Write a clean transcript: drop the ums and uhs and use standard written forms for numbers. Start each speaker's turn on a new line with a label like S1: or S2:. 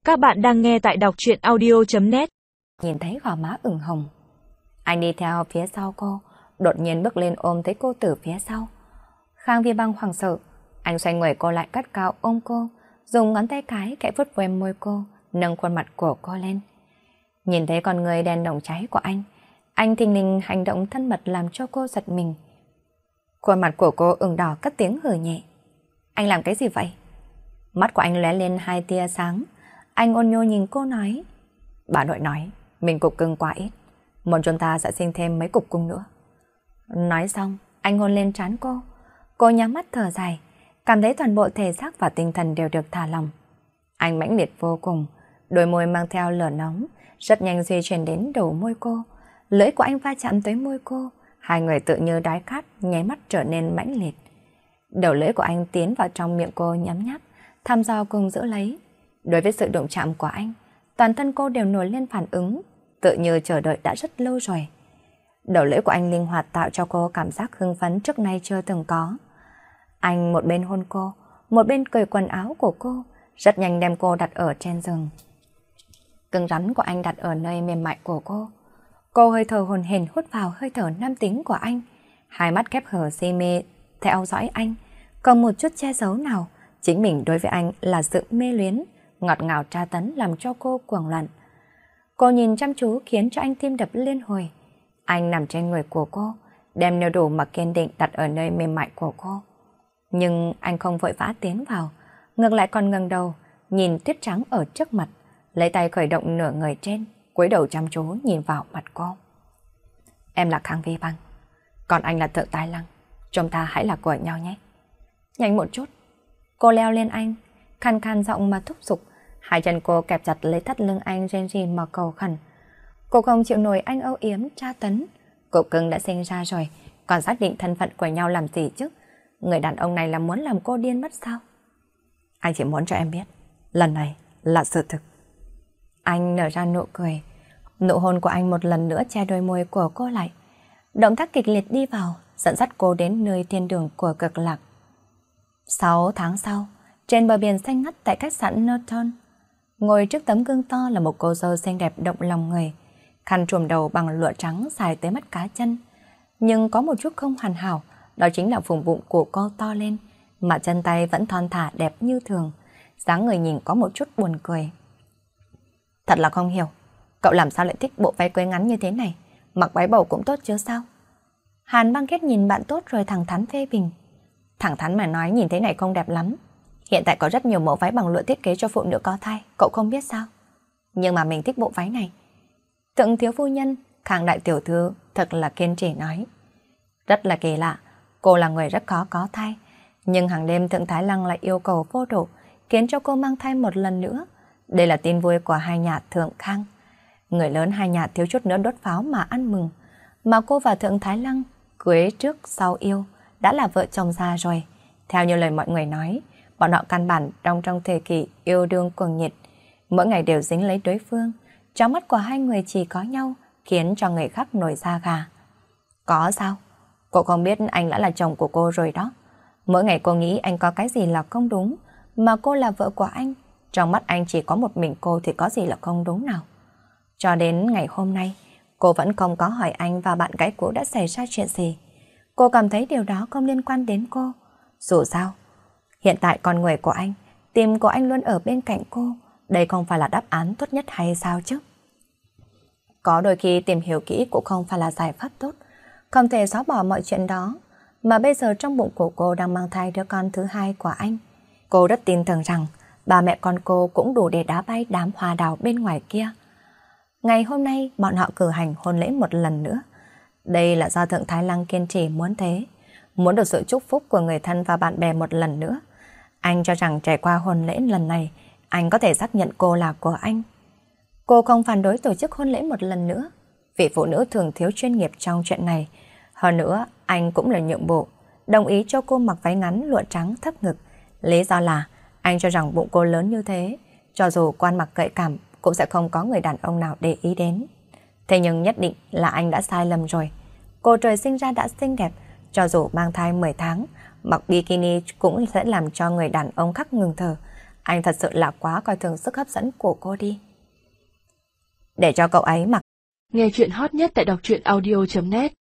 S1: Các bạn đang nghe tại đọc truyện audio.net.
S2: Nhìn thấy gò má ửng hồng. Anh đi theo phía sau cô, đột nhiên bước lên ôm thấy cô từ phía sau. Khang Vi Băng hoảng sợ, anh xoay người cô lại cắt cao ôm cô, dùng ngón tay cái kẽ vuốt ve môi cô, nâng khuôn mặt của cô lên. Nhìn thấy con người đen đồng cháy của anh thình lình hành động thân mật làm cho cô giật mình. Khuôn mặt của cô ửng đỏ cất tiếng hừ nhẹ. Anh làm cái gì vậy? Mắt của anh lóe lên hai tia sáng. Anh ôn nhô nhìn cô nói. Bà nội nói, mình cục cưng quá ít. Muốn chúng ta sẽ sinh thêm mấy cục cưng nữa. Nói xong, anh hôn lên trán cô. Cô nhắm mắt thở dài, cảm thấy toàn bộ thể xác và tinh thần đều được thả lỏng. Anh mãnh liệt vô cùng, đôi môi mang theo lửa nóng, rất nhanh di chuyển đến đầu môi cô. Lưỡi của anh va chạm tới môi cô, hai người tự như đói khát, nháy mắt trở nên mãnh liệt. Đầu lưỡi của anh tiến vào trong miệng cô nhấm nháp, thăm dò cùng giữ lấy. Đối với sự động chạm của anh, toàn thân cô đều nổi lên phản ứng, tự như chờ đợi đã rất lâu rồi. Đầu lưỡi của anh linh hoạt tạo cho cô cảm giác hưng phấn trước nay chưa từng có. Anh một bên hôn cô, một bên cởi quần áo của cô, rất nhanh đem cô đặt ở trên giường. Cứng rắn của anh đặt ở nơi mềm mại của cô. Cô hơi thở hồn hển hút vào hơi thở nam tính của anh, hai mắt khép hờ si mê theo dõi anh, còn một chút che giấu nào. Chính mình đối với anh là sự mê luyến, ngọt ngào tra tấn làm cho cô cuồng loạn. Cô nhìn chăm chú khiến cho anh tim đập liên hồi. Anh nằm trên người của cô, đem nêu đủ mà kiên định đặt ở nơi mềm mại của cô. Nhưng anh không vội vã tiến vào, ngược lại còn ngẩng đầu, nhìn tuyết trắng ở trước mặt, lấy tay khởi động nửa người trên, cúi đầu chăm chú nhìn vào mặt cô. Em là Khang Vi Băng, còn anh là Thượng Thái Lăng, chúng ta hãy là của nhau nhé. Nhanh một chút. Cô leo lên anh, khàn khàn giọng mà thúc giục, hai chân cô kẹp chặt lấy thắt lưng anh rên rỉ mà cầu khẩn. Cô không chịu nổi anh âu yếm tra tấn. Cậu cưng đã sinh ra rồi, còn xác định thân phận của nhau làm gì chứ? Người đàn ông này là muốn làm cô điên mất sao? Anh chỉ muốn cho em biết, lần này là sự thực. Anh nở ra nụ cười. Nụ hôn của anh một lần nữa che đôi môi của cô lại. Động tác kịch liệt đi vào, dẫn dắt cô đến nơi thiên đường của cực lạc. 6 tháng sau, trên bờ biển xanh ngắt tại khách sạn Norton, ngồi trước tấm gương to là một cô dâu xinh đẹp động lòng người, khăn trùm đầu bằng lụa trắng dài tới mắt cá chân. Nhưng có một chút không hoàn hảo, đó chính là vùng bụng của cô to lên, mà chân tay vẫn thon thả đẹp như thường, dáng người nhìn có một chút buồn cười. Thật là không hiểu, cậu làm sao lại thích bộ váy quây ngắn như thế này, mặc váy bầu cũng tốt chứ sao? Hàn Băng Kết nhìn bạn tốt rồi thẳng thắn phê bình. Thẳng thắn mà nói nhìn thế này không đẹp lắm. Hiện tại có rất nhiều mẫu váy bằng lụa thiết kế cho phụ nữ có thai, cậu không biết sao? Nhưng mà mình thích bộ váy này. Thượng thiếu phu nhân, Khang đại tiểu thư thật là kiên trì nói. Rất là kỳ lạ, cô là người rất khó có thai, nhưng hàng đêm Thượng Thái Lăng lại yêu cầu vô độ, khiến cho cô mang thai một lần nữa. Đây là tin vui của hai nhà Thượng Khang. Người lớn hai nhà thiếu chút nữa đốt pháo mà ăn mừng. Mà cô và Thượng Thái Lăng cưới trước sau yêu, đã là vợ chồng già rồi. Theo như lời mọi người nói, bọn họ căn bản trong thời kỳ yêu đương cuồng nhiệt, mỗi ngày đều dính lấy đối phương. Trong mắt của hai người chỉ có nhau, khiến cho người khác nổi da gà. Có sao? Cô không biết anh đã là chồng của cô rồi đó. Mỗi ngày cô nghĩ anh có cái gì là không đúng, mà cô là vợ của anh. Trong mắt anh chỉ có một mình cô thì có gì là không đúng nào. Cho đến ngày hôm nay, cô vẫn không có hỏi anh và bạn gái cũ đã xảy ra chuyện gì. Cô cảm thấy điều đó không liên quan đến cô. Dù sao, hiện tại con người của anh, tim của anh luôn ở bên cạnh cô. Đây không phải là đáp án tốt nhất hay sao chứ? Có đôi khi tìm hiểu kỹ cũng không phải là giải pháp tốt. Không thể xóa bỏ mọi chuyện đó. Mà bây giờ trong bụng của cô đang mang thai đứa con thứ hai của anh. Cô rất tin tưởng rằng ba mẹ con cô cũng đủ để đá bay đám hoa đào bên ngoài kia. Ngày hôm nay bọn họ cử hành hôn lễ một lần nữa. Đây là do Thượng Thái Lăng kiên trì muốn thế, muốn được sự chúc phúc của người thân và bạn bè một lần nữa. Anh cho rằng trải qua hôn lễ lần này, anh có thể xác nhận cô là của anh. Cô không phản đối tổ chức hôn lễ một lần nữa, vì phụ nữ thường thiếu chuyên nghiệp trong chuyện này. Hơn nữa, anh cũng là nhượng bộ, đồng ý cho cô mặc váy ngắn lụa trắng thấp ngực. Lý do là anh cho rằng bụng cô lớn như thế, cho dù quan mặc gợi cảm cũng sẽ không có người đàn ông nào để ý đến. Thế nhưng nhất định là anh đã sai lầm rồi. Cô trời sinh ra đã xinh đẹp, cho dù mang thai 10 tháng, mặc bikini cũng sẽ làm cho người đàn ông khác ngừng thở. Anh thật sự là quá coi thường sức hấp dẫn của cô đi. Để cho cậu ấy mặc.
S1: Nghe chuyện hot nhất tại đọc truyện audio.net